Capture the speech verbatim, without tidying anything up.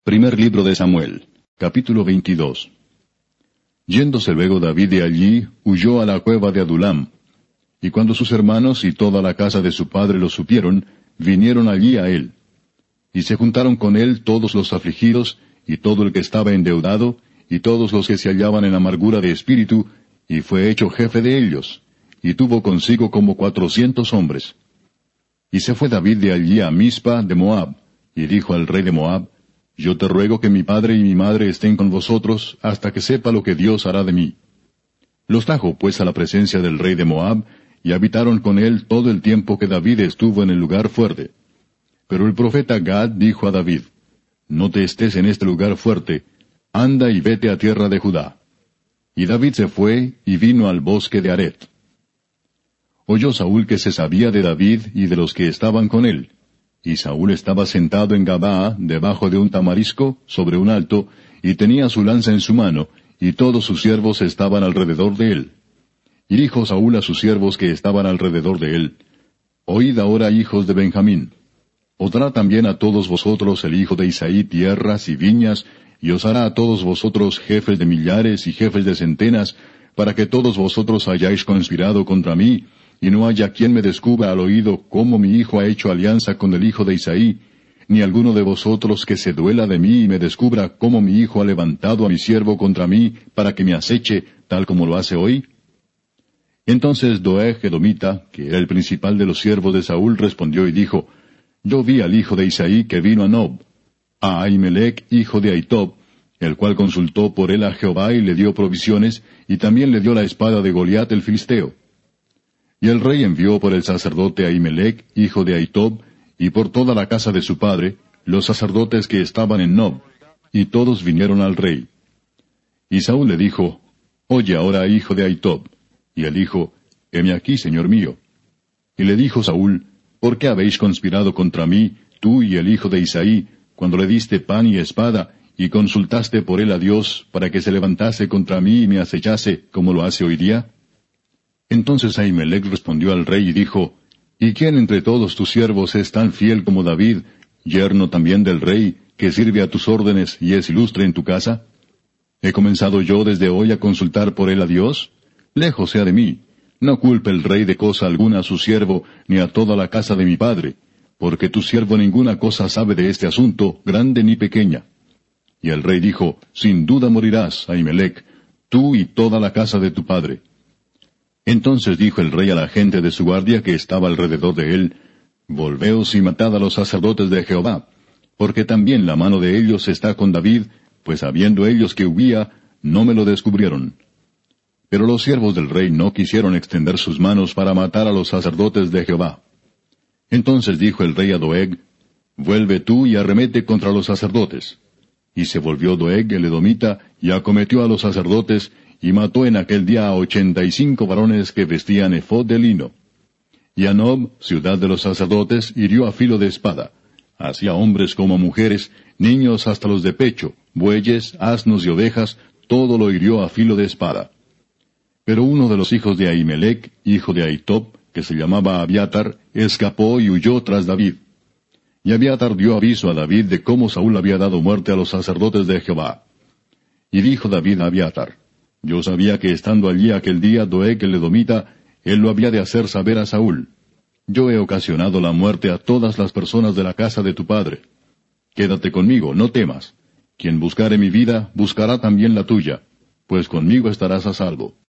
Primer libro de Samuel, capítulo veintidós. Yéndose luego David de allí, huyó a la cueva de Adulam. Y cuando sus hermanos y toda la casa de su padre lo supieron, vinieron allí a él. Y se juntaron con él todos los afligidos, y todo el que estaba endeudado, y todos los que se hallaban en amargura de espíritu, y fue hecho jefe de ellos, y tuvo consigo como cuatrocientos hombres. Y se fue David de allí a Mizpa de Moab, y dijo al rey de Moab, Yo te ruego que mi padre y mi madre estén con vosotros, hasta que sepa lo que Dios hará de mí. Los trajo pues a la presencia del rey de Moab, y habitaron con él todo el tiempo que David estuvo en el lugar fuerte. Pero el profeta Gad dijo a David, No te estés en este lugar fuerte, anda y vete a tierra de Judá. Y David se fue, y vino al bosque de Aret. Oyó Saúl que se sabía de David y de los que estaban con él. Y Saúl estaba sentado en Gabaa, debajo de un tamarisco, sobre un alto, y tenía su lanza en su mano, y todos sus siervos estaban alrededor de él. Y dijo Saúl a sus siervos que estaban alrededor de él, Oíd ahora, hijos de Benjamín. Os dará también a todos vosotros el hijo de Isaí tierras y viñas, y os hará a todos vosotros jefes de millares y jefes de centenas, para que todos vosotros hayáis conspirado contra mí, y no haya quien me descubra al oído cómo mi hijo ha hecho alianza con el hijo de Isaí, ni alguno de vosotros que se duela de mí y me descubra cómo mi hijo ha levantado a mi siervo contra mí, para que me aceche, tal como lo hace hoy. Entonces Doeg edomita, que era el principal de los siervos de Saúl, respondió y dijo, Yo vi al hijo de Isaí que vino a Nob, a Ahimelech, hijo de Ahitob, el cual consultó por él a Jehová y le dio provisiones, y también le dio la espada de Goliat el filisteo. Y el rey envió por el sacerdote Ahimelech, hijo de Ahitob, y por toda la casa de su padre, los sacerdotes que estaban en Nob, y todos vinieron al rey. Y Saúl le dijo, Oye ahora, hijo de Ahitob. Y él dijo, Heme aquí, señor mío. Y le dijo Saúl, ¿Por qué habéis conspirado contra mí, tú y el hijo de Isaí, cuando le diste pan y espada, y consultaste por él a Dios, para que se levantase contra mí y me acechase, como lo hace hoy día? Entonces Ahimelech respondió al rey y dijo, ¿Y quién entre todos tus siervos es tan fiel como David, yerno también del rey, que sirve a tus órdenes y es ilustre en tu casa? ¿He comenzado yo desde hoy a consultar por él a Dios? Lejos sea de mí. No culpe el rey de cosa alguna a su siervo, ni a toda la casa de mi padre, porque tu siervo ninguna cosa sabe de este asunto, grande ni pequeña. Y el rey dijo, Sin duda morirás, Ahimelech, tú y toda la casa de tu padre. Entonces dijo el rey a la gente de su guardia que estaba alrededor de él, Volveos y matad a los sacerdotes de Jehová, porque también la mano de ellos está con David, pues sabiendo ellos que huía, no me lo descubrieron. Pero los siervos del rey no quisieron extender sus manos para matar a los sacerdotes de Jehová. Entonces dijo el rey a Doeg, Vuelve tú y arremete contra los sacerdotes. Y se volvió Doeg el edomita, y acometió a los sacerdotes, y mató en aquel día a ochenta y cinco varones que vestían efod de lino. Y a Nob, ciudad de los sacerdotes, hirió a filo de espada, así a hombres como a mujeres, niños hasta los de pecho, bueyes, asnos y ovejas, todo lo hirió a filo de espada. Pero uno de los hijos de Ahimelech, hijo de Ahitob, que se llamaba Abiatar, escapó y huyó tras David. Y Abiatar dio aviso a David de cómo Saúl había dado muerte a los sacerdotes de Jehová. Y dijo David a Abiatar, Yo sabía que estando allí aquel día Doeg el edomita, él lo había de hacer saber a Saúl. Yo he ocasionado la muerte a todas las personas de la casa de tu padre. Quédate conmigo, no temas. Quien buscare mi vida, buscará también la tuya, pues conmigo estarás a salvo.